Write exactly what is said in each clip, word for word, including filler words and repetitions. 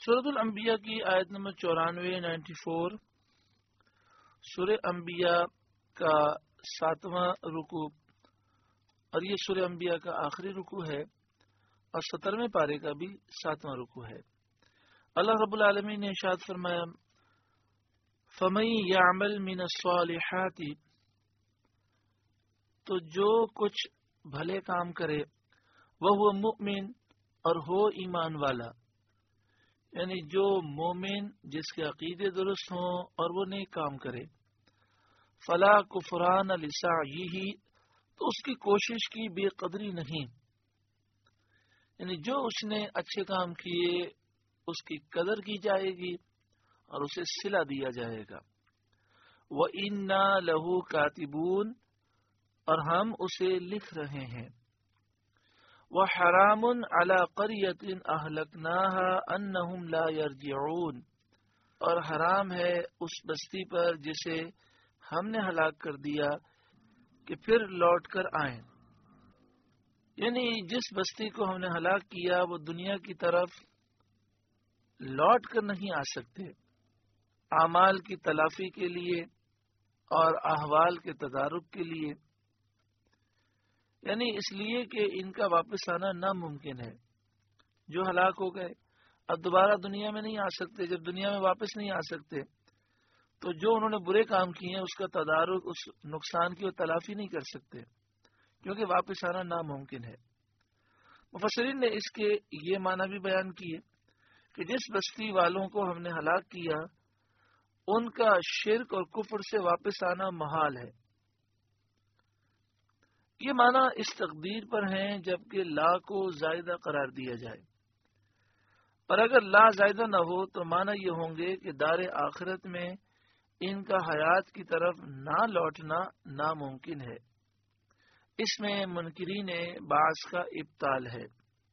سورۃ الانبیاء کی آیت نمبر چورانوے نائنٹی فور سورہ انبیاء کا ساتواں رکوع اور یہ سورہ انبیاء کا آخری رکوع ہے اور سترویں پارے کا بھی ساتواں رکوع ہے۔ اللہ رب العالمین نے ارشاد فرمایا فَمَن يَعْمَلْ مِنَ الصَّالِحَاتِ، تو جو کچھ بھلے کام کرے وہ مؤمن اور ہو ایمان والا، یعنی جو مومن جس کے عقیدے درست ہوں اور وہ نیک کام کرے، فلا کفران لسعیہ، تو اس کی کوشش کی بے قدری نہیں، یعنی جو اس نے اچھے کام کیے اس کی قدر کی جائے گی اور اسے صلہ دیا جائے گا۔ وَإِنَّا لَهُ كَاتِبُونَ، اور ہم اسے لکھ رہے ہیں۔ وَحَرَامٌ عَلَى قَرْيَةٍ أَهْلَكْنَاهَا أَنَّهُمْ لَا يَرْجِعُونَ، اور حرام ہے اس بستی پر جسے ہم نے ہلاک کر دیا کہ پھر لوٹ کر آئیں، یعنی جس بستی کو ہم نے ہلاک کیا وہ دنیا کی طرف لوٹ کر نہیں آ سکتے، اعمال کی تلافی کے لیے اور احوال کے تدارک کے لیے، یعنی اس لیے کہ ان کا واپس آنا ناممکن ہے۔ جو ہلاک ہو گئے اب دوبارہ دنیا میں نہیں آ سکتے، جب دنیا میں واپس نہیں آ سکتے تو جو انہوں نے برے کام کیے ہیں اس کا تدارک، اس نقصان کی وہ تلافی نہیں کر سکتے کیونکہ واپس آنا ناممکن ہے۔ مفسرین نے اس کے یہ معنی بھی بیان کیے کہ جس بستی والوں کو ہم نے ہلاک کیا ان کا شرک اور کفر سے واپس آنا محال ہے۔ یہ معنی اس تقدیر پر ہیں جبکہ لا کو زائدہ قرار دیا جائے، اور اگر لا زائدہ نہ ہو تو معنی یہ ہوں گے کہ دار آخرت میں ان کا حیات کی طرف نہ لوٹنا ناممکن ہے۔ اس میں منکرین بعث کا ابطال ہے۔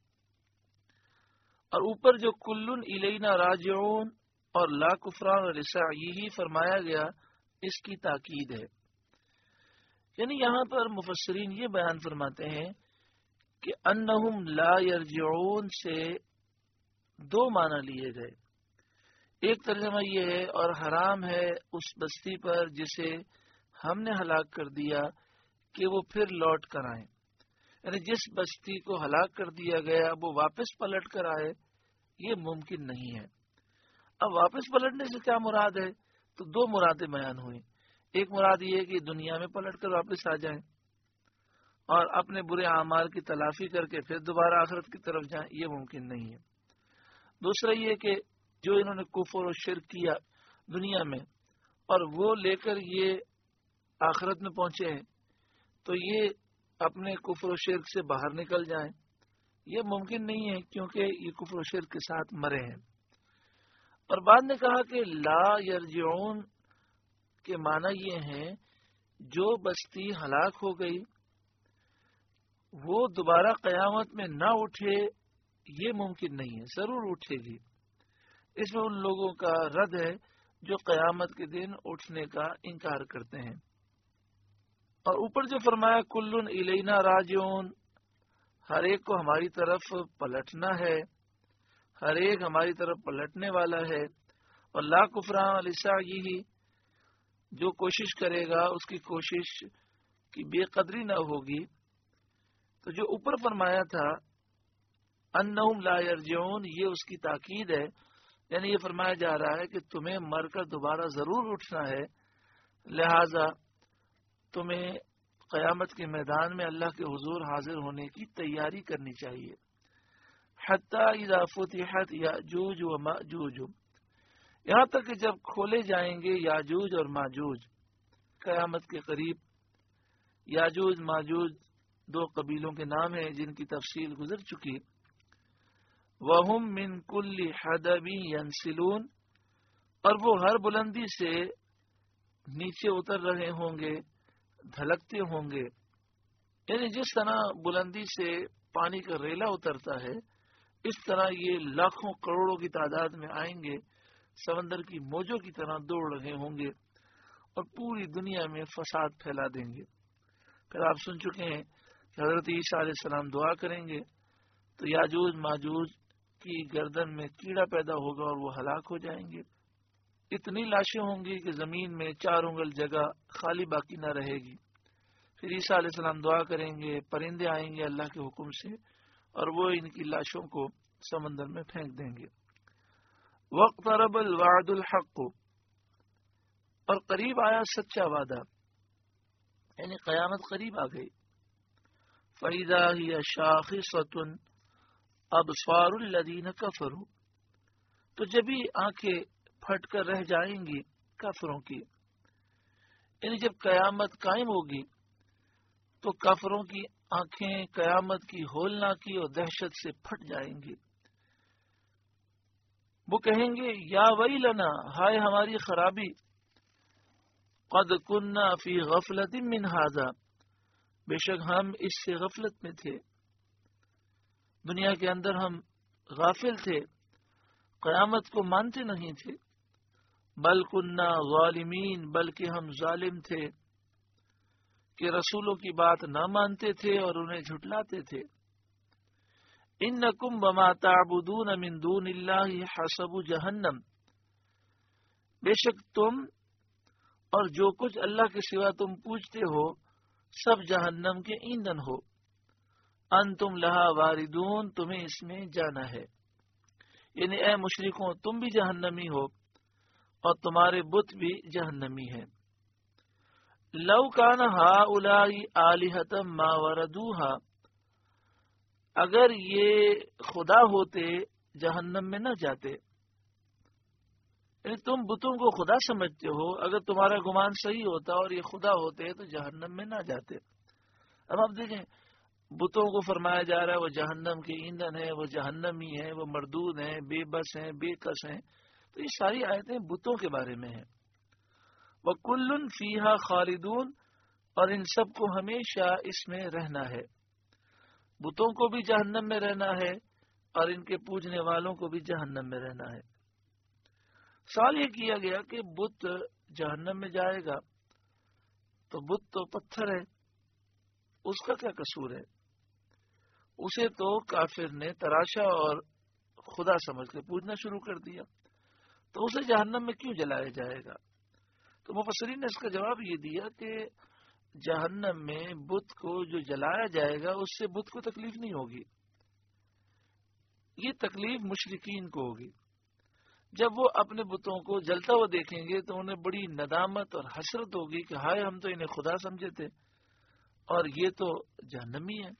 اور اوپر جو کلن الینا راجعون اور لا کفران اور لسعیہ فرمایا گیا اس کی تاکید ہے، یعنی یہاں پر مفسرین یہ بیان فرماتے ہیں کہ انہم لا یرجعون سے دو معنی لیے گئے۔ ایک ترجمہ یہ ہے اور حرام ہے اس بستی پر جسے ہم نے ہلاک کر دیا کہ وہ پھر لوٹ کر آئیں، یعنی جس بستی کو ہلاک کر دیا گیا وہ واپس پلٹ کر آئے، یہ ممکن نہیں ہے۔ اب واپس پلٹنے سے کیا مراد ہے؟ تو دو مرادیں بیان ہوئی۔ ایک مراد یہ ہے کہ دنیا میں پلٹ کر واپس آ جائیں اور اپنے برے اعمال کی تلافی کر کے پھر دوبارہ آخرت کی طرف جائیں، یہ ممکن نہیں ہے۔ دوسرا یہ کہ جو انہوں نے کفر و شرک کیا دنیا میں اور وہ لے کر یہ آخرت میں پہنچے ہیں تو یہ اپنے کفر و شرک سے باہر نکل جائیں، یہ ممکن نہیں ہے کیونکہ یہ کفر و شرک کے ساتھ مرے ہیں۔ اور بعد نے کہا کہ لا یرجعون کے معنی یہ ہیں جو بستی ہلاک ہو گئی وہ دوبارہ قیامت میں نہ اٹھے، یہ ممکن نہیں ہے، ضرور اٹھے گی۔ اس میں ان لوگوں کا رد ہے جو قیامت کے دن اٹھنے کا انکار کرتے ہیں۔ اور اوپر جو فرمایا کلن الینا راجعون، ہر ایک کو ہماری طرف پلٹنا ہے، ہر ایک ہماری طرف پلٹنے والا ہے۔ اور لا کفران لسعیہ، جو کوشش کرے گا اس کی کوشش کی بے قدری نہ ہوگی۔ تو جو اوپر فرمایا تھا انہم لا یرجعون، یہ اس کی تاکید ہے، یعنی یہ فرمایا جا رہا ہے کہ تمہیں مر کر دوبارہ ضرور اٹھنا ہے، لہذا تمہیں قیامت کے میدان میں اللہ کے حضور حاضر ہونے کی تیاری کرنی چاہیے۔ حتی اذا فتحت یاجوج و ماجوج، یہاں تک کہ جب کھولے جائیں گے یاجوج اور ماجوج قیامت کے قریب۔ یاجوج ماجوج دو قبیلوں کے نام ہیں جن کی تفصیل گزر چکی۔ وَهُم مِّن كُلِّ حَدَبٍ يَنْسِلُونَ، اور وہ ہر بلندی سے نیچے اتر رہے ہوں گے، دھلکتے ہوں گے، یعنی جس طرح بلندی سے پانی کا ریلا اترتا ہے اس طرح یہ لاکھوں کروڑوں کی تعداد میں آئیں گے، سمندر کی موجوں کی طرح دوڑ رہے ہوں گے اور پوری دنیا میں فساد پھیلا دیں گے۔ پھر آپ سن چکے ہیں کہ حضرت عیسیٰ علیہ السلام دعا کریں گے تو یاجوج ماجوج کی گردن میں کیڑا پیدا ہوگا اور وہ ہلاک ہو جائیں گے. اتنی لاشیں ہوں گی کہ زمین میں چار انگل جگہ خالی باقی نہ رہے گی. پھر عیسیٰ علیہ السلام دعا کریں گے، پرندے آئیں گے اللہ کے حکم سے اور وہ ان کی لاشوں کو سمندر میں پھینک دیں گے. واقترب الوعد الحق، اور قریب آیا سچا وعدہ، یعنی قیامت قریب آ گئی. فَإِذَا هِيَ شَاخِصَةٌ أَبْصَارُ الَّذِينَ كَفَرُوا، تو جبھی آنکھیں پھٹ کر رہ جائیں گی کافروں کی. یعنی جب قیامت قائم ہوگی تو کافروں کی آنکھیں قیامت کی ہولناکی اور دہشت سے پھٹ جائیں گی. وہ کہیں گے یا ویلنا، ہائے ہماری خرابی، قد کننا فی غفلت من ھذا، بے شک ہم اس سے غفلت میں تھے، دنیا کے اندر ہم غافل تھے، قیامت کو مانتے نہیں تھے. بل کننا ظالمین، بلکہ ہم ظالم تھے کہ رسولوں کی بات نہ مانتے تھے اور انہیں جھٹلاتے تھے. انکم بما تعبدون من دون اللہ حسب جہنم، بے شک تم اور جو کچھ اللہ کے سوا تم پوجتے ہو سب جہنم کے ایندھن ہو. انتم لہا واردون، تمہیں اس میں جانا ہے. یعنی اے مشرکوں تم بھی جہنمی ہو اور تمہارے بت بھی جہنمی ہیں. لو کان ہؤلاء آلہۃ ما وردوہا، اگر یہ خدا ہوتے جہنم میں نہ جاتے. یعنی تم بتوں کو خدا سمجھتے ہو، اگر تمہارا گمان صحیح ہوتا اور یہ خدا ہوتے تو جہنم میں نہ جاتے. اب آپ دیکھیں بتوں کو فرمایا جا رہا ہے وہ جہنم کے ایندھن ہے، وہ جہنمی ہے، وہ مردود ہیں، بے بس ہیں، بے کس ہیں. تو یہ ساری آیتیں بتوں کے بارے میں ہیں. وَكُلٌّ فِيهَا خَالِدُونَ، اور ان سب کو ہمیشہ اس میں رہنا ہے. بتوں کو بھی جہنم میں رہنا ہے اور ان کے پوجنے والوں کو بھی جہنم میں رہنا ہے. سوال یہ کیا گیا کہ بت جہنم میں جائے گا تو بت تو پتھر ہے، اس کا کیا قصور ہے؟ اسے تو کافر نے تراشا اور خدا سمجھ کے پوجنا شروع کر دیا، تو اسے جہنم میں کیوں جلایا جائے گا؟ تو مفسرین نے اس کا جواب یہ دیا کہ جہنم میں بت کو جو جلایا جائے گا اس سے بت کو تکلیف نہیں ہوگی، یہ تکلیف مشرکین کو ہوگی. جب وہ اپنے بتوں کو جلتا ہوا دیکھیں گے تو انہیں بڑی ندامت اور حسرت ہوگی کہ ہائے ہم تو انہیں خدا سمجھے تھے اور یہ تو جہنمی ہے.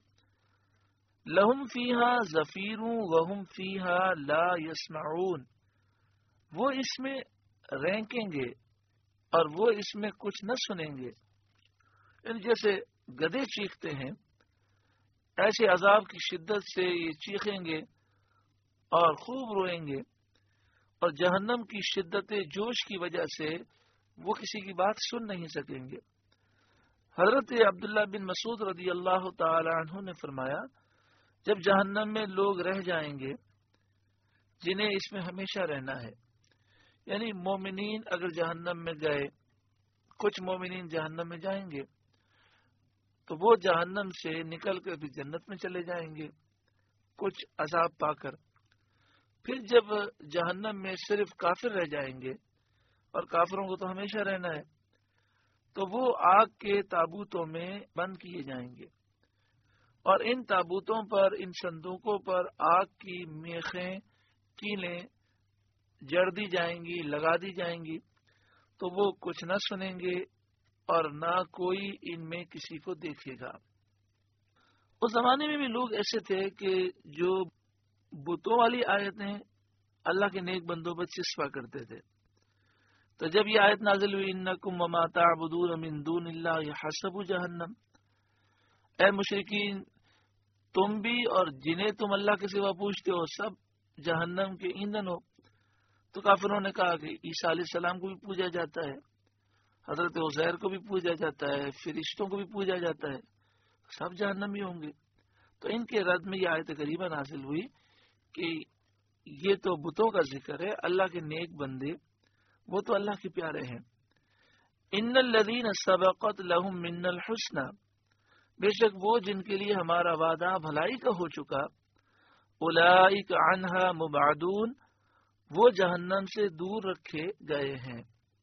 لہم فیہا زفیر وہم فیہا لا یسمعون، وہ اس میں رینکیں گے اور وہ اس میں کچھ نہ سنیں گے. یعنی جیسے گدھے چیختے ہیں ایسے عذاب کی شدت سے یہ چیخیں گے اور خوب روئیں گے، اور جہنم کی شدت جوش کی وجہ سے وہ کسی کی بات سن نہیں سکیں گے. حضرت عبداللہ بن مسعود رضی اللہ تعالی عنہ نے فرمایا جب جہنم میں لوگ رہ جائیں گے جنہیں اس میں ہمیشہ رہنا ہے، یعنی مومنین اگر جہنم میں گئے، کچھ مومنین جہنم میں جائیں گے تو وہ جہنم سے نکل کر بھی جنت میں چلے جائیں گے کچھ عذاب پا کر. پھر جب جہنم میں صرف کافر رہ جائیں گے، اور کافروں کو تو ہمیشہ رہنا ہے، تو وہ آگ کے تابوتوں میں بند کیے جائیں گے، اور ان تابوتوں پر، ان صندوقوں پر آگ کی میخیں، کیلیں جڑ دی جائیں گی، لگا دی جائیں گی، تو وہ کچھ نہ سنیں گے اور نہ کوئی ان میں کسی کو دیکھے گا. اس زمانے میں بھی لوگ ایسے تھے کہ جو بتوں والی آیتیں اللہ کے نیک بندوں پر چسپا کرتے تھے. تو جب یہ آیت نازل ہوئی انکم وما تعبدون من دون اللہ حسب جہنم، اے مشرکین تم بھی اور جنہیں تم اللہ کے سوا پوچھتے ہو سب جہنم کے ایندھن ہو. تو کافروں نے کہا کہ عیسیٰ علیہ السلام کو بھی پوجا جاتا ہے، حضرت عزیر کو بھی پوجا جاتا ہے، فرشتوں کو بھی پوجا جاتا ہے، سب جہنمی ہوں گے. تو ان کے رد میں یہ آیت قریبا نازل ہوئی کہ یہ تو بتوں کا ذکر ہے، اللہ کے نیک بندے وہ تو اللہ کے پیارے ہیں. ان الذین سبقت لهم من الحسنى، بے شک وہ جن کے لیے ہمارا وعدہ بھلائی کا ہو چکا، اولئک عنہا مبعدون، وہ جہنم سے دور رکھے گئے ہیں۔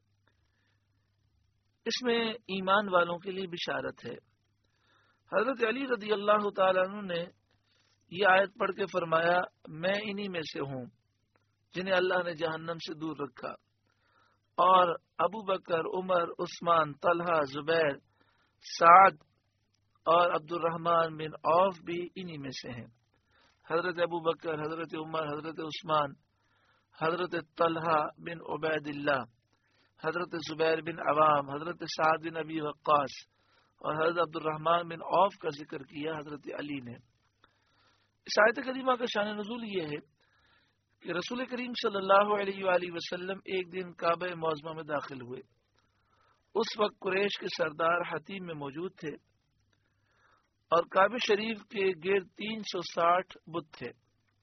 اس میں ایمان والوں کے لیے بشارت ہے۔ حضرت علی رضی اللہ تعالیٰ عنہ نے یہ آیت پڑھ کے فرمایا میں انہی میں سے ہوں جنہیں اللہ نے جہنم سے دور رکھا، اور ابو بکر، عمر، عثمان، طلحہ، زبیر، سعد اور عبد الرحمن بن عوف بھی انہی میں سے ہیں۔ حضرت ابو بکر، حضرت عمر، حضرت عثمان، حضرت طلحہ بن عبید اللہ، حضرت زبیر بن عوام، حضرت سعد بن ابی وقاص اور حضرت عبد الرحمن بن عوف کا ذکر کیا حضرت علی نے۔ اس آیت کریمہ کا شان نزول یہ ہے کہ رسول کریم صلی اللہ علیہ وآلہ وسلم ایک دن کعبہ معظمہ میں داخل ہوئے۔ اس وقت قریش کے سردار حتیم میں موجود تھے اور کعبہ شریف کے گرد تین سو ساٹھ بت تھے۔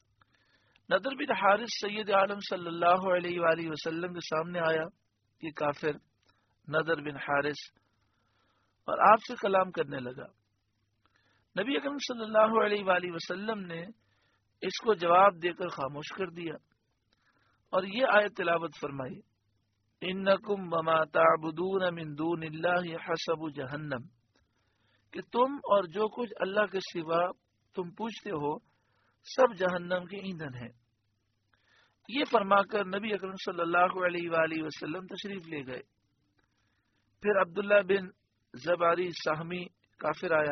نضر بن حارث سید عالم صلی اللہ علیہ وآلہ وسلم کے سامنے آیا کہ کافر نضر بن حارث، اور آپ سے کلام کرنے لگا۔ نبی اکرم صلی اللہ علیہ وآلہ وسلم نے اس کو جواب دے کر خاموش کر دیا اور یہ آیت تلاوت فرمائی، انکم وما تعبدون من دون اللہ حسب جہنم، کہ تم اور جو کچھ اللہ کے سوا تم پوچھتے ہو سب جہنم کے ایندھن ہیں۔ یہ فرما کر نبی اکرم صلی اللہ علیہ وآلہ وسلم تشریف لے گئے۔ پھر عبداللہ بن زباری سہمی کافر آیا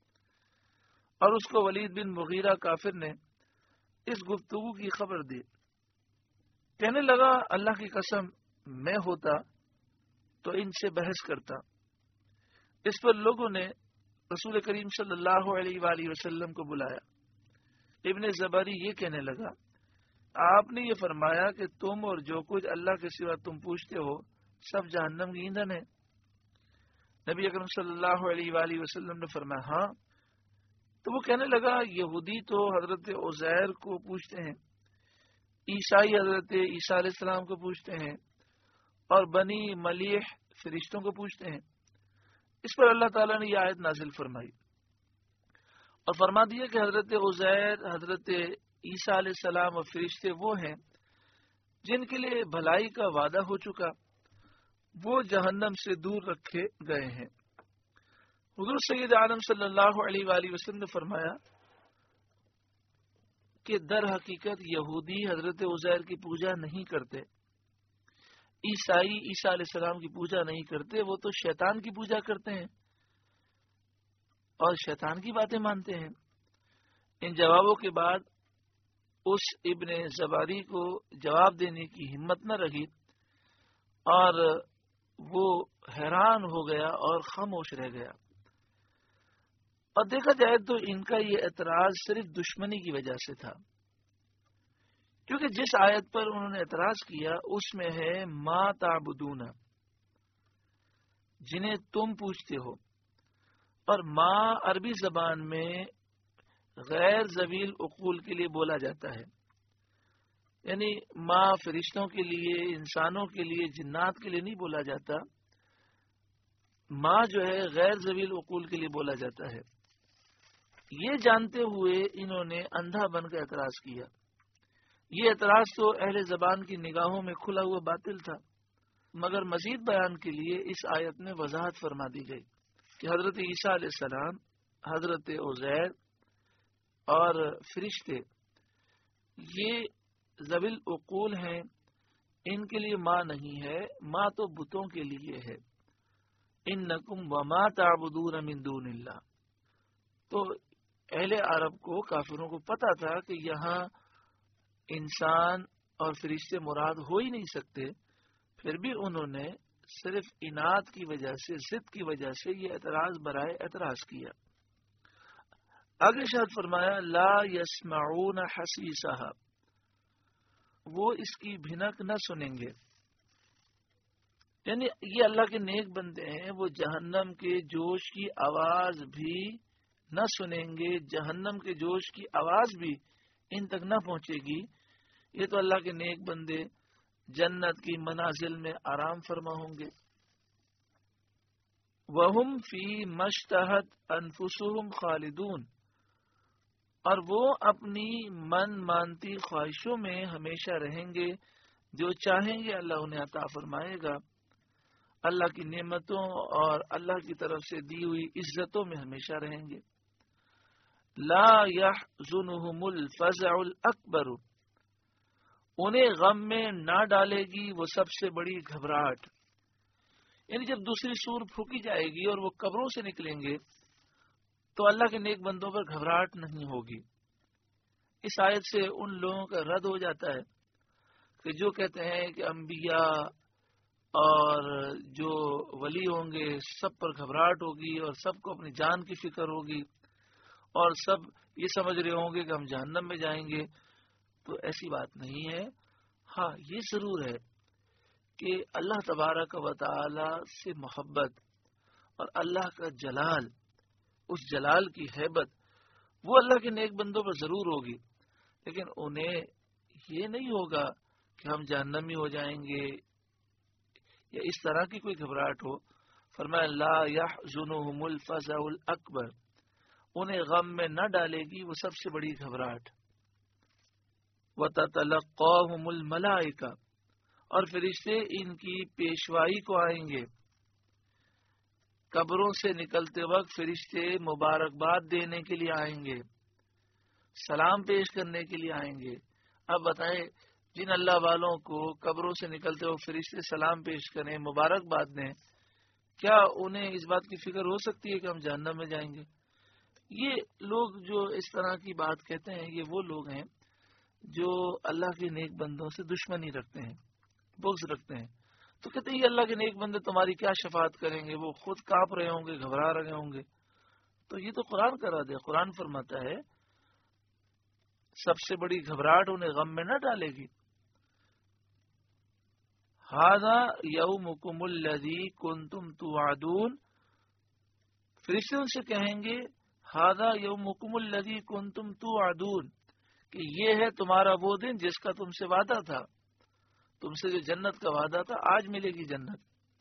اور اس کو ولید بن مغیرہ کافر نے اس گفتگو کی خبر دی۔ کہنے لگا اللہ کی قسم میں ہوتا تو ان سے بحث کرتا۔ اس پر لوگوں نے رسول کریم صلی اللہ علیہ وآلہ وسلم کو بلایا۔ ابن زبری یہ کہنے لگا آپ نے یہ فرمایا کہ تم اور جو کچھ اللہ کے سوا تم پوچھتے ہو سب جہنم کی ایندھن ہے۔ نبی اکرم صلی اللہ علیہ وآلہ وسلم نے فرمایا ہاں۔ تو وہ کہنے لگا یہودی تو حضرت عزیر کو پوچھتے ہیں، عیسائی حضرت عیسیٰ علیہ السلام کو پوچھتے ہیں، اور بنی ملیح فرشتوں کو پوچھتے ہیں۔ اس پر اللہ تعالیٰ نے یہ آیت نازل فرمائی اور فرما دیا کہ حضرت عزیر، حضرت عیسیٰ علیہ السلام اور فرشتے وہ ہیں جن کے لیے بھلائی کا وعدہ ہو چکا، وہ جہنم سے دور رکھے گئے ہیں۔ حضور سید عالم صلی اللہ علیہ وآلہ وسلم نے فرمایا کہ در حقیقت یہودی حضرت عزیر کی پوجا نہیں کرتے، عیسائی عیسیٰ علیہ السلام کی پوجا نہیں کرتے، وہ تو شیطان کی پوجا کرتے ہیں اور شیطان کی باتیں مانتے ہیں۔ ان جوابوں کے بعد اس ابن زباری کو جواب دینے کی ہمت نہ رہی اور وہ حیران ہو گیا اور خاموش رہ گیا۔ اور دیکھا جائے تو ان کا یہ اعتراض صرف دشمنی کی وجہ سے تھا، کیونکہ جس آیت پر انہوں نے اعتراض کیا اس میں ہے ما تعبدون، جنہیں تم پوچھتے ہو، اور ما عربی زبان میں غیر ذویل عقول کے لیے بولا جاتا ہے، یعنی ما فرشتوں کے لیے، انسانوں کے لیے، جنات کے لیے نہیں بولا جاتا، ما جو ہے غیر ذویل عقول کے لیے بولا جاتا ہے۔ یہ جانتے ہوئے انہوں نے اندھا بن کر اعتراض کیا۔ یہ اعتراض تو اہل زبان کی نگاہوں میں کھلا ہوا باطل تھا، مگر مزید بیان کے لیے اس آیت میں وضاحت فرما دی گئی کہ حضرت عیسیٰ علیہ السلام، حضرت عزیر اور فرشتے یہ ذویل عقول ہیں، ان کے لیے ماں نہیں ہے، ماں تو بتوں کے لیے ہے۔ انکم وما تعبدون من دون اللہ۔ تو اہل عرب کو، کافروں کو پتا تھا کہ یہاں انسان اور فرشتے مراد ہو ہی نہیں سکتے، پھر بھی انہوں نے صرف اناد کی وجہ سے، ضد کی وجہ سے یہ اعتراض برائے اعتراض کیا۔ آگے شاید فرمایا لا یسمعون حسیسہا، وہ اس کی بھنک نہ سنیں گے، یعنی یہ اللہ کے نیک بندے ہیں، وہ جہنم کے جوش کی آواز بھی نہ سنیں گے، جہنم کے جوش کی آواز بھی ان تک نہ پہنچے گی۔ یہ تو اللہ کے نیک بندے جنت کی منازل میں آرام فرما ہوں گے۔ وَهُمْ فِي مَشْتَهَتْ أَنفُسُهُمْ خَالِدُونَ، اور وہ اپنی من مانتی خواہشوں میں ہمیشہ رہیں گے، جو چاہیں گے اللہ انہیں عطا فرمائے گا، اللہ کی نعمتوں اور اللہ کی طرف سے دی ہوئی عزتوں میں ہمیشہ رہیں گے۔ لا يحزنهم الفزع الاکبر، انہیں غم میں نہ ڈالے گی وہ سب سے بڑی گھبراہٹ۔ یعنی جب دوسری سور پھونکی جائے گی اور وہ قبروں سے نکلیں گے تو اللہ کے نیک بندوں پر گھبراہٹ نہیں ہوگی۔ اس آیت سے ان لوگوں کا رد ہو جاتا ہے کہ جو کہتے ہیں کہ انبیاء اور جو ولی ہوں گے سب پر گھبراہٹ ہوگی اور سب کو اپنی جان کی فکر ہوگی اور سب یہ سمجھ رہے ہوں گے کہ ہم جہنم میں جائیں گے، تو ایسی بات نہیں ہے۔ ہاں یہ ضرور ہے کہ اللہ تبارک و تعالی سے محبت اور اللہ کا جلال، اس جلال کی ہیبت وہ اللہ کے نیک بندوں پر ضرور ہوگی، لیکن انہیں یہ نہیں ہوگا کہ ہم جہنمی ہو جائیں گے یا اس طرح کی کوئی گھبراہٹ ہو۔ فرمایا لا يحزنهم الفزع الاکبر، انہیں غم میں نہ ڈالے گی وہ سب سے بڑی گھبراہٹ۔ وَتَتَلَقَّاهُمُ الْمَلَائِكَةُ، اور فرشتے ان کی پیشوائی کو آئیں گے۔ قبروں سے نکلتے وقت فرشتے مبارکباد دینے کے لیے آئیں گے، سلام پیش کرنے کے لیے آئیں گے۔ اب بتائیں جن اللہ والوں کو قبروں سے نکلتے وقت فرشتے سلام پیش کریں، مبارکباد دیں، کیا انہیں اس بات کی فکر ہو سکتی ہے کہ ہم جہنم میں جائیں گے؟ یہ لوگ جو اس طرح کی بات کہتے ہیں یہ وہ لوگ ہیں جو اللہ کے نیک بندوں سے دشمنی رکھتے ہیں، بغض رکھتے ہیں۔ تو کہتے ہیں یہ اللہ کے نیک بندے تمہاری کیا شفاعت کریں گے، وہ خود کانپ رہے ہوں گے، گھبرا رہے ہوں گے۔ تو یہ تو قرآن کرا دے، قرآن فرماتا ہے سب سے بڑی گھبراہٹ انہیں غم میں نہ ڈالے گی۔ ھذا یومکم الذی کنتم توعدون، فرشتے ان سے کہیں گے ھذا یومکم الذی کنتم توعدون، کہ یہ ہے تمہارا وہ دن جس کا تم سے وعدہ تھا، تم سے جو جنت کا وعدہ تھا آج ملے گی جنت۔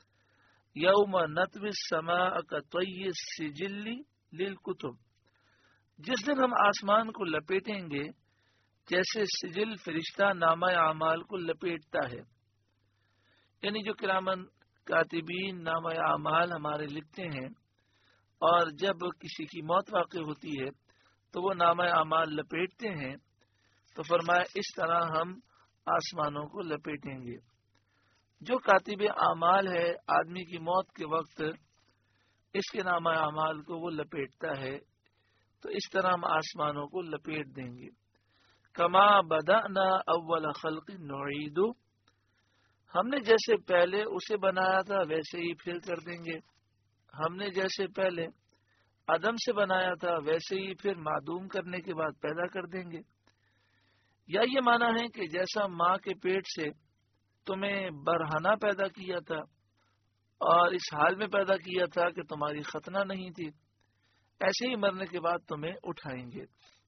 یوم نطوی السماء کطی السجل للکتب، جس دن ہم آسمان کو لپیٹیں گے جیسے سجل فرشتہ نامہ اعمال کو لپیٹتا ہے۔ یعنی جو کرامن کاتبین نامہ اعمال ہمارے لکھتے ہیں، اور جب کسی کی موت واقع ہوتی ہے تو وہ نامہ اعمال لپیٹتے ہیں، تو فرمایا اس طرح ہم آسمانوں کو لپیٹیں گے۔ جو کاتب اعمال ہے آدمی کی موت کے وقت اس کے نامہ اعمال کو وہ لپیٹتا ہے، تو اس طرح ہم آسمانوں کو لپیٹ دیں گے۔ کما بدأنا اول خلق نعید، ہم نے جیسے پہلے اسے بنایا تھا ویسے ہی پھر کر دیں گے۔ ہم نے جیسے پہلے عدم سے بنایا تھا ویسے ہی پھر معدوم کرنے کے بعد پیدا کر دیں گے۔ یا یہ معنی ہے کہ جیسا ماں کے پیٹ سے تمہیں برہنہ پیدا کیا تھا اور اس حال میں پیدا کیا تھا کہ تمہاری ختنہ نہیں تھی، ایسے ہی مرنے کے بعد تمہیں اٹھائیں گے۔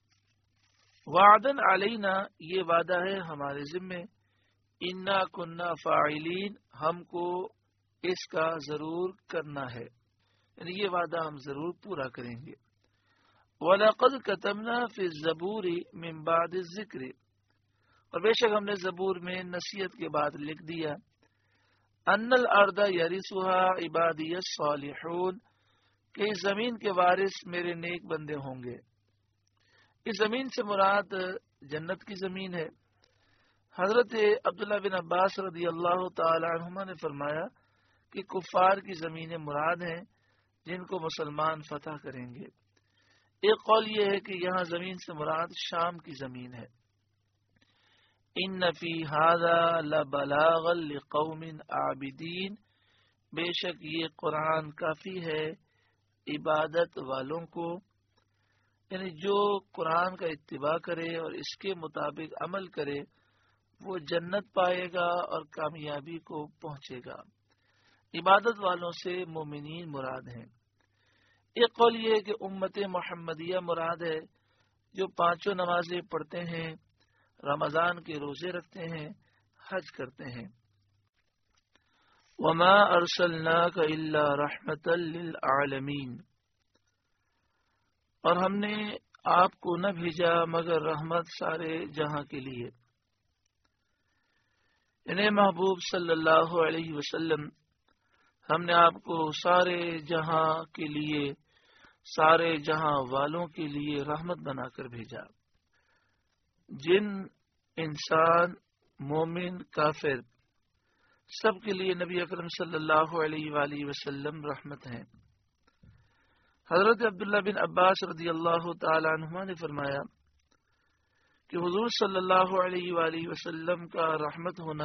وعدن علینا، یہ وعدہ ہے ہمارے ذمے، انا کننا فاعلین، ہم کو اس کا ضرور کرنا ہے، یعنی یہ وعدہ ہم ضرور پورا کریں گے۔ وَلَقَدْ كَتَبْنَا فِي الزَّبُورِ مِن بَعْدِ الذِّكْرِ، اور بے شک ہم نے زبور میں نصیحت کے بعد لکھ دیا، ان الارض یرثها عبادی الصالحون، کہ اس زمین کے وارث میرے نیک بندے ہوں گے۔ اس زمین سے مراد جنت کی زمین ہے۔ حضرت عبداللہ بن عباس رضی اللہ تعالی عنہما نے فرمایا کہ کفار کی زمینیں مراد ہیں جن کو مسلمان فتح کریں گے۔ ایک قول یہ ہے کہ یہاں زمین سے مراد شام کی زمین ہے۔ ان فی ھذا لبلاغا لقوم عابدین، بے شک یہ قرآن کافی ہے عبادت والوں کو، یعنی جو قرآن کا اتباع کرے اور اس کے مطابق عمل کرے وہ جنت پائے گا اور کامیابی کو پہنچے گا۔ عبادت والوں سے مومنین مراد ہیں۔ ایک قول یہ ہے کہ امت محمدیہ مراد ہے، جو پانچوں نمازیں پڑھتے ہیں، رمضان کے روزے رکھتے ہیں، حج کرتے ہیں۔ وما ارسلناک الا رحمتا للعالمین، اور ہم نے آپ کو نہ بھیجا مگر رحمت سارے جہاں کے لیے۔ انہیں محبوب صلی اللہ علیہ وسلم، ہم نے آپ کو سارے جہاں کے لیے، سارے جہاں والوں کے لیے رحمت بنا کر بھیجا۔ جن، انسان، مومن، کافر، سب کے لیے نبی اکرم صلی اللہ علیہ وآلہ وسلم رحمت ہیں۔ حضرت عبداللہ بن عباس رضی اللہ تعالی عنہما نے فرمایا کہ حضور صلی اللہ علیہ وآلہ وسلم کا رحمت ہونا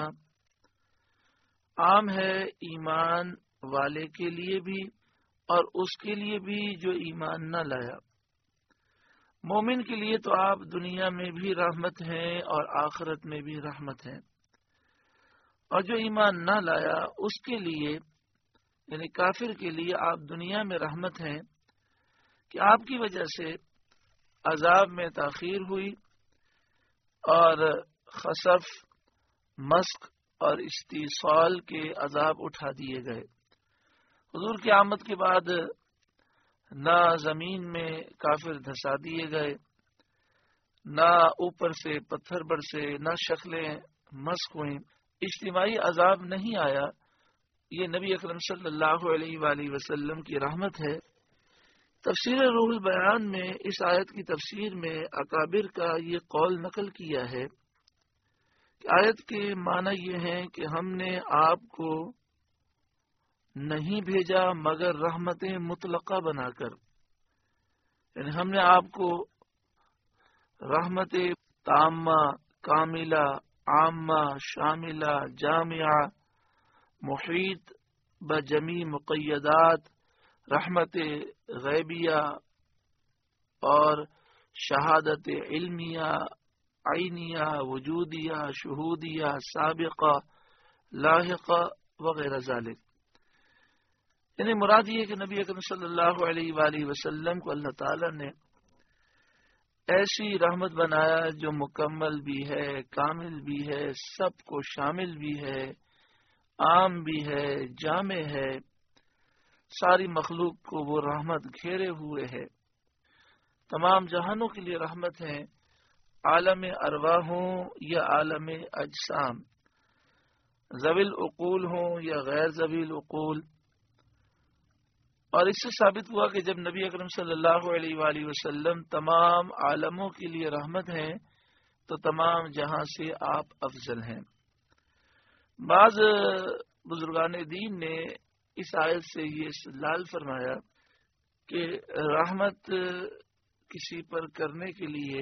عام ہے ایمان والے کے لیے بھی اور اس کے لیے بھی جو ایمان نہ لایا۔ مومن کے لیے تو آپ دنیا میں بھی رحمت ہیں اور آخرت میں بھی رحمت ہیں، اور جو ایمان نہ لایا اس کے لیے یعنی کافر کے لیے آپ دنیا میں رحمت ہیں کہ آپ کی وجہ سے عذاب میں تاخیر ہوئی اور خسف، مسخ اور استیصال کے عذاب اٹھا دیے گئے۔ حضور کی آمد کے بعد نہ زمین میں کافر دھسا دیے گئے، نہ اوپر سے پتھر برسے، نہ شکلیں مسخ ہوئیں، اجتماعی عذاب نہیں آیا۔ یہ نبی اکرم صلی اللہ علیہ وآلہ وسلم کی رحمت ہے۔ تفسیر روح البیان میں اس آیت کی تفسیر میں اکابر کا یہ قول نقل کیا ہے کہ آیت کے معنی یہ ہیں کہ ہم نے آپ کو نہیں بھیجا مگر رحمت مطلقہ بنا کر، یعنی ہم نے آپ کو رحمت تامہ، کاملہ، عامہ، شاملہ، جامعہ، محیط بجمی مقیدات، رحمت غیبیہ اور شہادت علمیہ، عینیہ، وجودیہ، شہودیہ، سابقہ، لاحقہ وغیرہ ذالک۔ یعنی مراد یہ کہ نبی اکرم صلی اللہ علیہ وآلہ وسلم کو اللہ تعالی نے ایسی رحمت بنایا جو مکمل بھی ہے، کامل بھی ہے، سب کو شامل بھی ہے، عام بھی ہے، جامع ہے، ساری مخلوق کو وہ رحمت گھیرے ہوئے ہے۔ تمام جہانوں کے لیے رحمت ہے، عالم ارواح ہوں یا عالم اجسام، ذوی العقول ہوں یا غیر ذوی العقول۔ اور اس سے ثابت ہوا کہ جب نبی اکرم صلی اللہ علیہ وآلہ وسلم تمام عالموں کے لیے رحمت ہیں تو تمام جہاں سے آپ افضل ہیں۔ بعض بزرگان دین نے اس آیت سے یہ استدلال فرمایا کہ رحمت کسی پر کرنے کے لیے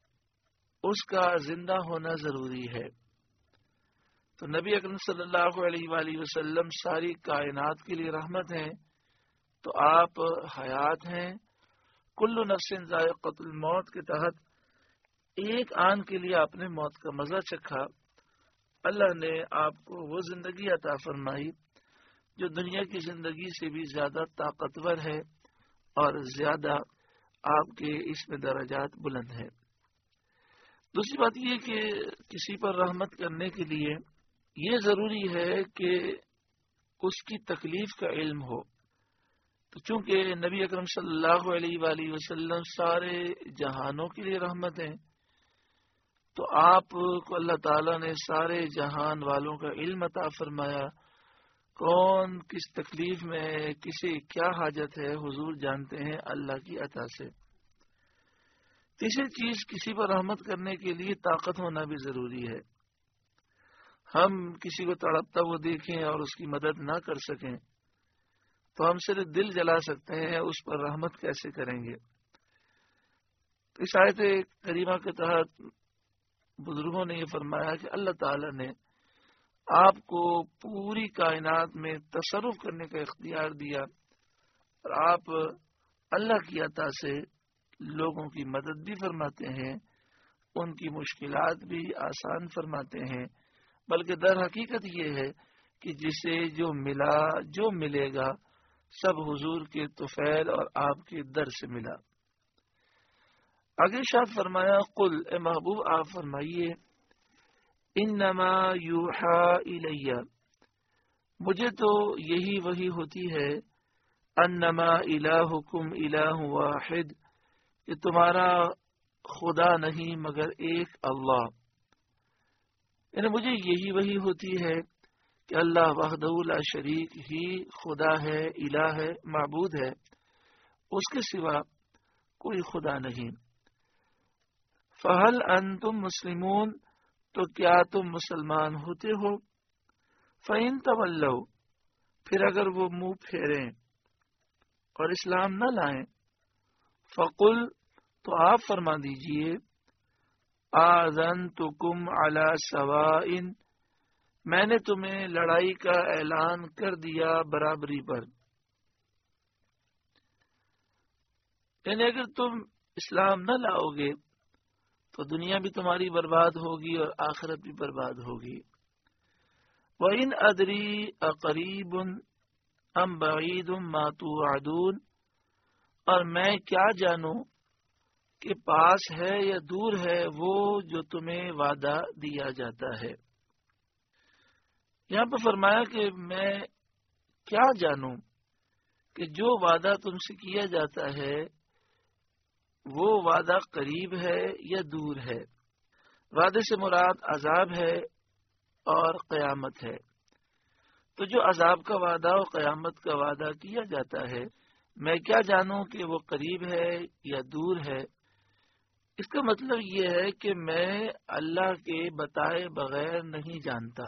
اس کا زندہ ہونا ضروری ہے، تو نبی اکرم صلی اللہ علیہ وآلہ وسلم ساری کائنات کے لیے رحمت ہیں، تو آپ حیات ہیں۔ کل نفس ذائقۃ الموت کے تحت ایک آن کے لیے آپ نے موت کا مزہ چکھا۔ اللہ نے آپ کو وہ زندگی عطا فرمائی جو دنیا کی زندگی سے بھی زیادہ طاقتور ہے اور زیادہ آپ کے اس میں درجات بلند ہے۔ دوسری بات یہ کہ کسی پر رحمت کرنے کے لیے یہ ضروری ہے کہ اس کی تکلیف کا علم ہو، تو چونکہ نبی اکرم صلی اللہ علیہ وآلہ وسلم سارے جہانوں کے لیے رحمت ہیں، تو آپ کو اللہ تعالیٰ نے سارے جہان والوں کا علم عطا فرمایا، کون کس تکلیف میں ہے، کسی کیا حاجت ہے، حضور جانتے ہیں اللہ کی عطا سے۔ تیسری چیز، کسی پر رحمت کرنے کے لیے طاقت ہونا بھی ضروری ہے۔ ہم کسی کو تڑپتا وہ دیکھیں اور اس کی مدد نہ کر سکیں تو ہم صرف دل جلا سکتے ہیں، اس پر رحمت کیسے کریں گے؟ اس آیت کریمہ کے تحت بزرگوں نے یہ فرمایا کہ اللہ تعالی نے آپ کو پوری کائنات میں تصرف کرنے کا اختیار دیا، اور آپ اللہ کی عطا سے لوگوں کی مدد بھی فرماتے ہیں، ان کی مشکلات بھی آسان فرماتے ہیں، بلکہ در حقیقت یہ ہے کہ جسے جو ملا، جو ملے گا، سب حضور کے طفیل اور آپ کے در سے ملا۔ آگے ارشاد فرمایا، قل، اے محبوب آپ فرمائیے، انما یوحی الی، مجھے تو یہی وحی ہوتی ہے، انما الہکم الہ واحد، کہ تمہارا خدا نہیں مگر ایک اللہ، یعنی مجھے یہی وحی ہوتی ہے کہ اللہ وحدہ لا شریک ہی خدا ہے، الہ ہے، معبود ہے، اس کے سوا کوئی خدا نہیں۔ فہل انتم مسلمون، تو کیا تم مسلمان ہوتے ہو؟ فإن تولوا، پھر اگر وہ منہ پھیریں اور اسلام نہ لائیں، فقل، تو آپ فرما دیجئے، آذنتکم علی سواء، میں نے تمہیں لڑائی کا اعلان کر دیا برابری پر، یعنی اگر تم اسلام نہ لاؤ گے تو دنیا بھی تمہاری برباد ہوگی اور آخرت بھی برباد ہوگی۔ وَإِنْ أَدْرِي أَقَرِيبٌ أَمْ بَعِيدٌ مَا تُوعَدُونَ، اور میں کیا جانوں کہ پاس ہے یا دور ہے وہ جو تمہیں وعدہ دیا جاتا ہے۔ یہاں پر فرمایا کہ میں کیا جانوں کہ جو وعدہ تم سے کیا جاتا ہے وہ وعدہ قریب ہے یا دور ہے۔ وعدے سے مراد عذاب ہے اور قیامت ہے، تو جو عذاب کا وعدہ اور قیامت کا وعدہ کیا جاتا ہے، میں کیا جانوں کہ وہ قریب ہے یا دور ہے۔ اس کا مطلب یہ ہے کہ میں اللہ کے بتائے بغیر نہیں جانتا۔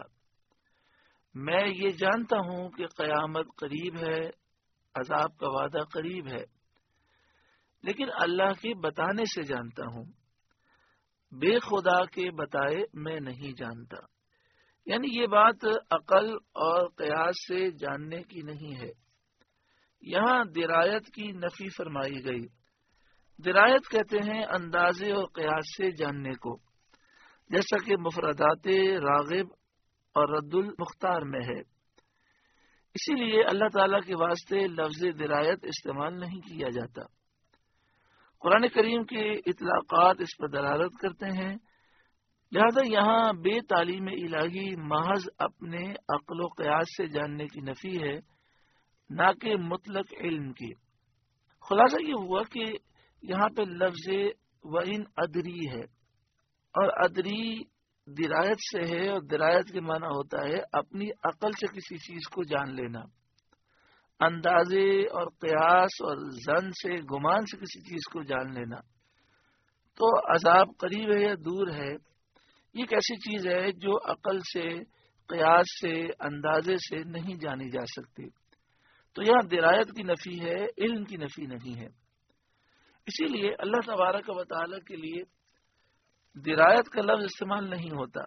میں یہ جانتا ہوں کہ قیامت قریب ہے، عذاب کا وعدہ قریب ہے، لیکن اللہ کے بتانے سے جانتا ہوں، بے خدا کے بتائے میں نہیں جانتا۔ یعنی یہ بات عقل اور قیاس سے جاننے کی نہیں ہے، یہاں درایت کی نفی فرمائی گئی۔ درایت کہتے ہیں اندازے اور قیاس سے جاننے کو، جیسا کہ مفردات راغب اور رد المختار میں ہے۔ اسی لیے اللہ تعالیٰ کے واسطے لفظ درایت استعمال نہیں کیا جاتا۔ قرآن کریم کے اطلاقات اس پر دلالت کرتے ہیں، لہذا یہاں بے تعلیم الہی محض اپنے عقل و قیاس سے جاننے کی نفی ہے، نہ کہ مطلق علم کی۔ خلاصہ یہ ہوا کہ یہاں پہ لفظ وَإِنْ أَدْرِي ہے، اور ادری درایت سے ہے، اور درایت کے معنی ہوتا ہے اپنی عقل سے کسی چیز کو جان لینا، اندازے اور قیاس اور ظن سے، گمان سے کسی چیز کو جان لینا۔ تو عذاب قریب ہے یا دور ہے، یہ ایک ایسی چیز ہے جو عقل سے، قیاس سے، اندازے سے نہیں جانی جا سکتی۔ تو یہاں درایت کی نفی ہے، علم کی نفی نہیں ہے۔ اسی لیے اللہ تبارک و تعالیٰ کے لیے درایت کا لفظ استعمال نہیں ہوتا،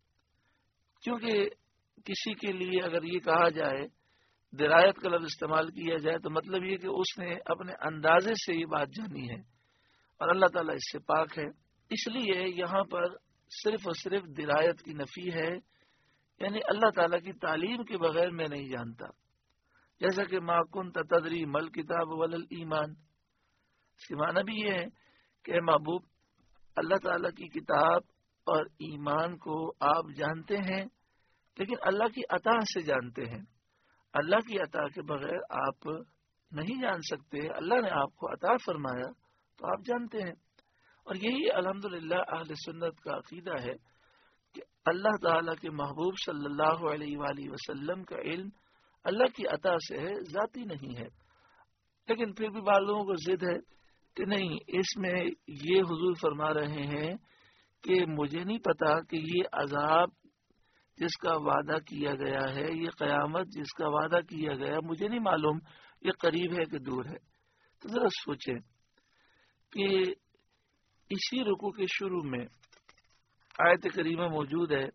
کیونکہ کسی کے لیے اگر یہ کہا جائے درایت کا لفظ استعمال کیا جائے تو مطلب یہ کہ اس نے اپنے اندازے سے یہ بات جانی ہے، اور اللہ تعالیٰ اس سے پاک ہے۔ اس لیے یہاں پر صرف اور صرف درایت کی نفی ہے، یعنی اللہ تعالیٰ کی تعلیم کے بغیر میں نہیں جانتا، جیسا کہ ما کنت تدری مل کتاب ولل ایمان۔ اس کے معنی بھی یہ ہے کہ اے محبوب، اللہ تعالیٰ کی کتاب اور ایمان کو آپ جانتے ہیں، لیکن اللہ کی عطا سے جانتے ہیں۔ اللہ کی عطا کے بغیر آپ نہیں جان سکتے۔ اللہ نے آپ کو عطا فرمایا تو آپ جانتے ہیں، اور یہی الحمدللہ اہل سنت کا عقیدہ ہے کہ اللہ تعالیٰ کے محبوب صلی اللہ علیہ وآلہ وسلم کا علم اللہ کی عطا سے ہے، ذاتی نہیں ہے۔ لیکن پھر بھی بعض لوگوں کو ضد ہے کہ نہیں، اس میں یہ حضور فرما رہے ہیں کہ مجھے نہیں پتا کہ یہ عذاب جس کا وعدہ کیا گیا ہے، یہ قیامت جس کا وعدہ کیا گیا، مجھے نہیں معلوم یہ قریب ہے کہ دور ہے۔ تو ذرا سوچیں کہ اسی رکوع کے شروع میں آیت کریمہ موجود ہے،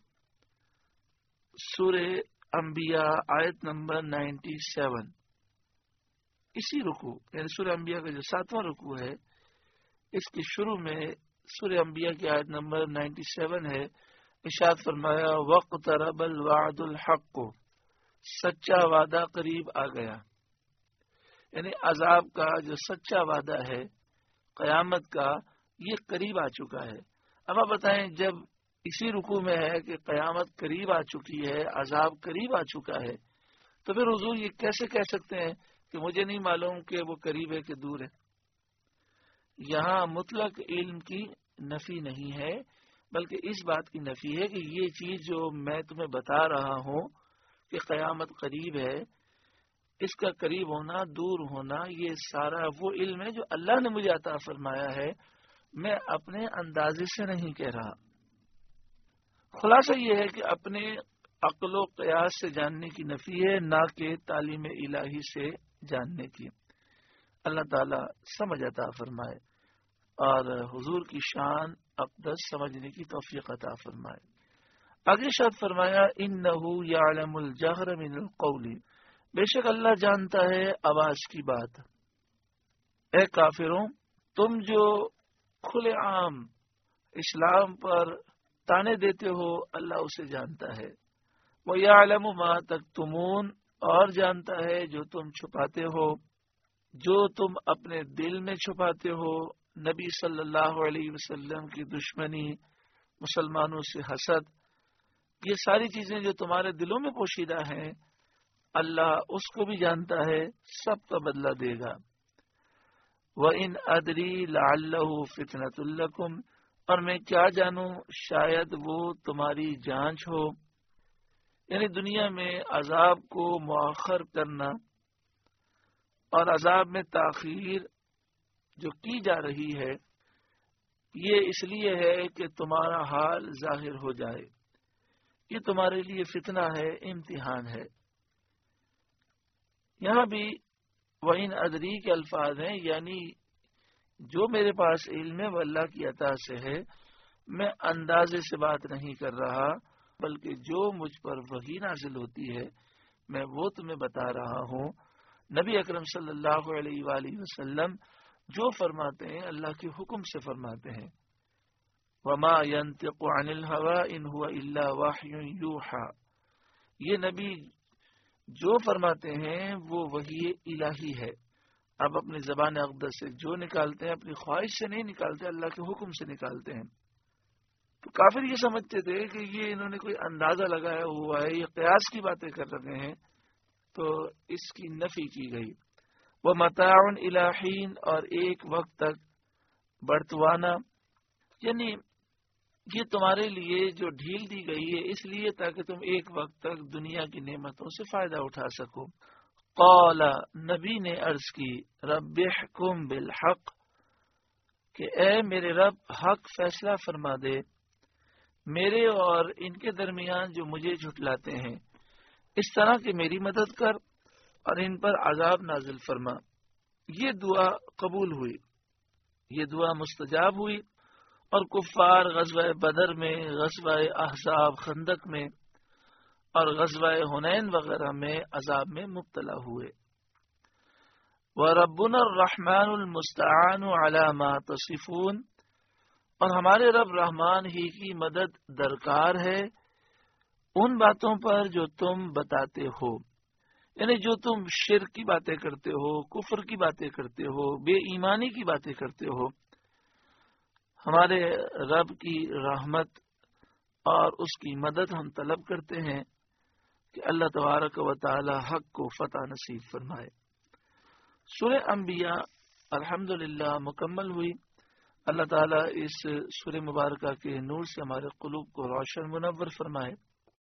سورہ انبیاء آیت نمبر نائنٹی سیون۔ اسی رکوع یعنی سورہ انبیاء کا جو ساتواں رکوع ہے، اس کے شروع میں سورہ انبیاء کی آیت نمبر نائنٹی سیون ہے۔ ارشاد فرمایا وَاقْتَرَبَ الْوَعْدُ الْحَقُّ، سچا وعدہ قریب آ گیا، یعنی عذاب کا جو سچا وعدہ ہے قیامت کا، یہ قریب آ چکا ہے۔ اب آپ بتائیں، جب اسی رکوع میں ہے کہ قیامت قریب آ چکی ہے، عذاب قریب آ چکا ہے، تو پھر حضور یہ کیسے کہہ سکتے ہیں کہ مجھے نہیں معلوم کہ وہ قریب ہے کہ دور ہے؟ یہاں مطلق علم کی نفی نہیں ہے، بلکہ اس بات کی نفی ہے کہ یہ چیز جو میں تمہیں بتا رہا ہوں کہ قیامت قریب ہے، اس کا قریب ہونا دور ہونا یہ سارا وہ علم ہے جو اللہ نے مجھے عطا فرمایا ہے، میں اپنے اندازے سے نہیں کہہ رہا۔ خلاصہ یہ ہے کہ اپنے عقل و قیاس سے جاننے کی نفی ہے، نہ کہ تعلیم الہی سے جاننے کی۔ اللہ تعالی سمجھ عطا فرمائے اور حضور کی شان اقدس سمجھنے کی توفیق عطا فرمائے۔ آگے شاد فرمایا انہ یعلم الجہر من القول، بے شک اللہ جانتا ہے آواز کی بات۔ اے کافروں، تم جو کھلے عام اسلام پر تانے دیتے ہو اللہ اسے جانتا ہے۔ وہ یعلم ما تکتمون، اور جانتا ہے جو تم چھپاتے ہو، جو تم اپنے دل میں چھپاتے ہو، نبی صلی اللہ علیہ وسلم کی دشمنی، مسلمانوں سے حسد، یہ ساری چیزیں جو تمہارے دلوں میں پوشیدہ ہیں اللہ اس کو بھی جانتا ہے، سب کا بدلہ دے گا۔ وَإِنْ أَدْرِي لَعَلَّهُ فِتْنَةٌ لَكُمْ، اور میں کیا جانوں شاید وہ تمہاری جانچ ہو، یعنی دنیا میں عذاب کو مؤخر کرنا اور عذاب میں تاخیر جو کی جا رہی ہے یہ اس لیے ہے کہ تمہارا حال ظاہر ہو جائے، یہ تمہارے لیے فتنہ ہے، امتحان ہے۔ یہاں بھی وَإِنْ أَدْرِي کے الفاظ ہیں، یعنی جو میرے پاس علم ہے وہ اللہ کی عطا سے ہے، میں اندازے سے بات نہیں کر رہا، بلکہ جو مجھ پر وحی نازل ہوتی ہے میں وہ تمہیں بتا رہا ہوں۔ نبی اکرم صلی اللہ علیہ وآلہ وسلم جو فرماتے ہیں اللہ کے حکم سے فرماتے ہیں۔ وما ينطق عن الهوى ان هو الا وحی یوحى، یہ نبی جو فرماتے ہیں وہ وحی الہی ہے، اب اپنی زبان اقدس سے جو نکالتے ہیں اپنی خواہش سے نہیں نکالتے، اللہ کے حکم سے نکالتے ہیں۔ تو کافر یہ سمجھتے تھے کہ یہ انہوں نے کوئی اندازہ لگایا ہوا ہے، یہ قیاس کی باتیں کر رہے ہیں، تو اس کی نفی کی گئی۔ وہ متاع الی حین، اور ایک وقت تک برتوانا، یعنی یہ تمہارے لیے جو ڈھیل دی گئی ہے اس لیے تاکہ تم ایک وقت تک دنیا کی نعمتوں سے فائدہ اٹھا سکو۔ قال، نبی نے عرض کی، رب احکم بالحق، کہ اے میرے رب حق فیصلہ فرما دے میرے اور ان کے درمیان جو مجھے جھٹلاتے ہیں، اس طرح کہ میری مدد کر اور ان پر عذاب نازل فرما۔ یہ دعا قبول ہوئی، یہ دعا مستجاب ہوئی، اور کفار غزوہ بدر میں، غزوہ احزاب خندق میں اور غزوہ حنین وغیرہ میں عذاب میں مبتلا ہوئے۔ وَرَبُّنَا الرَّحْمَنُ الْمُسْتَعَانُ عَلَى مَا تَصِفُونَ، اور ہمارے رب رحمان ہی کی مدد درکار ہے ان باتوں پر جو تم بتاتے ہو، یعنی جو تم شرک کی باتیں کرتے ہو، کفر کی باتیں کرتے ہو، بے ایمانی کی باتیں کرتے ہو۔ ہمارے رب کی رحمت اور اس کی مدد ہم طلب کرتے ہیں کہ اللہ تبارک و تعالی حق کو فتح نصیب فرمائے۔ سورہ انبیاء الحمدللہ مکمل ہوئی۔ اللہ تعالی اس سورہ مبارکہ کے نور سے ہمارے قلوب کو روشن منور فرمائے۔